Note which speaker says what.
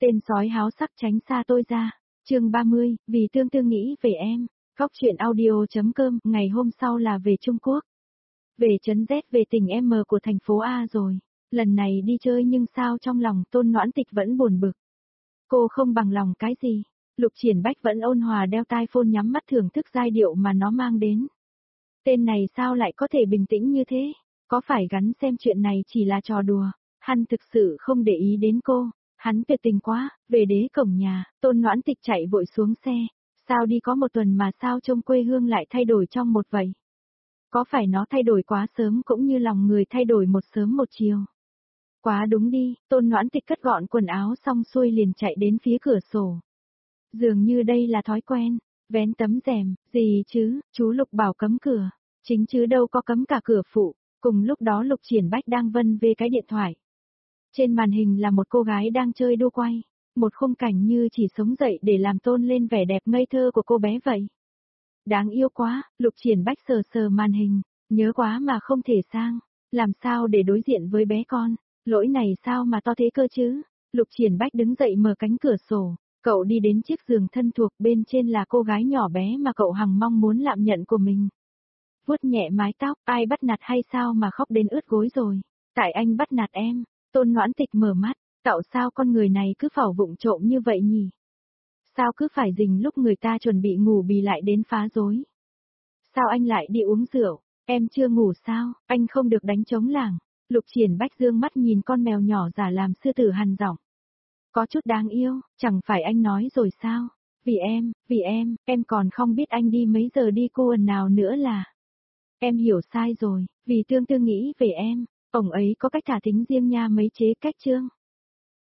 Speaker 1: Tên sói háo sắc tránh xa tôi ra. Chương 30, vì tương tư nghĩ về em. Góc truyện audio.com. Ngày hôm sau là về Trung Quốc. Về trấn Z, về tỉnh M của thành phố A rồi. Lần này đi chơi nhưng sao trong lòng Tôn Noãn Tịch vẫn buồn bực. Cô không bằng lòng cái gì. Lục Triển Bách vẫn ôn hòa đeo tai phone nhắm mắt thưởng thức giai điệu mà nó mang đến. Tên này sao lại có thể bình tĩnh như thế? Có phải gắn xem chuyện này chỉ là trò đùa? Hắn thực sự không để ý đến cô. Hắn tuyệt tình quá. Về đế cổng nhà, Tôn Noãn Tịch chạy vội xuống xe. Sao đi có một tuần mà sao trông quê hương lại thay đổi trong một vậy? Có phải nó thay đổi quá sớm cũng như lòng người thay đổi một sớm một chiều? Quá đúng đi. Tôn Noãn Tịch cất gọn quần áo xong xuôi liền chạy đến phía cửa sổ. Dường như đây là thói quen. Vén tấm rèm. Gì chứ, chú Lục bảo cấm cửa. Chính chứ đâu có cấm cả cửa phụ. Cùng lúc đó Lục Triển Bách đang vân về cái điện thoại. Trên màn hình là một cô gái đang chơi đu quay. Một khung cảnh như chỉ sống dậy để làm tôn lên vẻ đẹp ngây thơ của cô bé vậy. Đáng yêu quá. Lục Triển Bách sờ sờ màn hình. Nhớ quá mà không thể sang. Làm sao để đối diện với bé con? Lỗi này sao mà to thế cơ chứ? Lục Triển Bách đứng dậy mở cánh cửa sổ. Cậu đi đến chiếc giường thân thuộc, bên trên là cô gái nhỏ bé mà cậu hằng mong muốn lạm nhận của mình. Vuốt nhẹ mái tóc, ai bắt nạt hay sao mà khóc đến ướt gối rồi? Tại anh bắt nạt em. Tôn Noãn Tịch mở mắt, tạo sao con người này cứ phảo vụng trộm như vậy nhỉ? Sao cứ phải rình lúc người ta chuẩn bị ngủ bì lại đến phá rối? Sao anh lại đi uống rượu? Em chưa ngủ sao? Anh không được đánh trống lảng. Lục Triển Bách dương mắt nhìn con mèo nhỏ giả làm sư tử hằn giọng. Có chút đáng yêu, chẳng phải anh nói rồi sao? Vì em còn không biết anh đi mấy giờ đi cô ẩn nào nữa là. Em hiểu sai rồi, vì tương tư nghĩ về em, ông ấy có cách thả thính riêng nha mấy chế cách chương.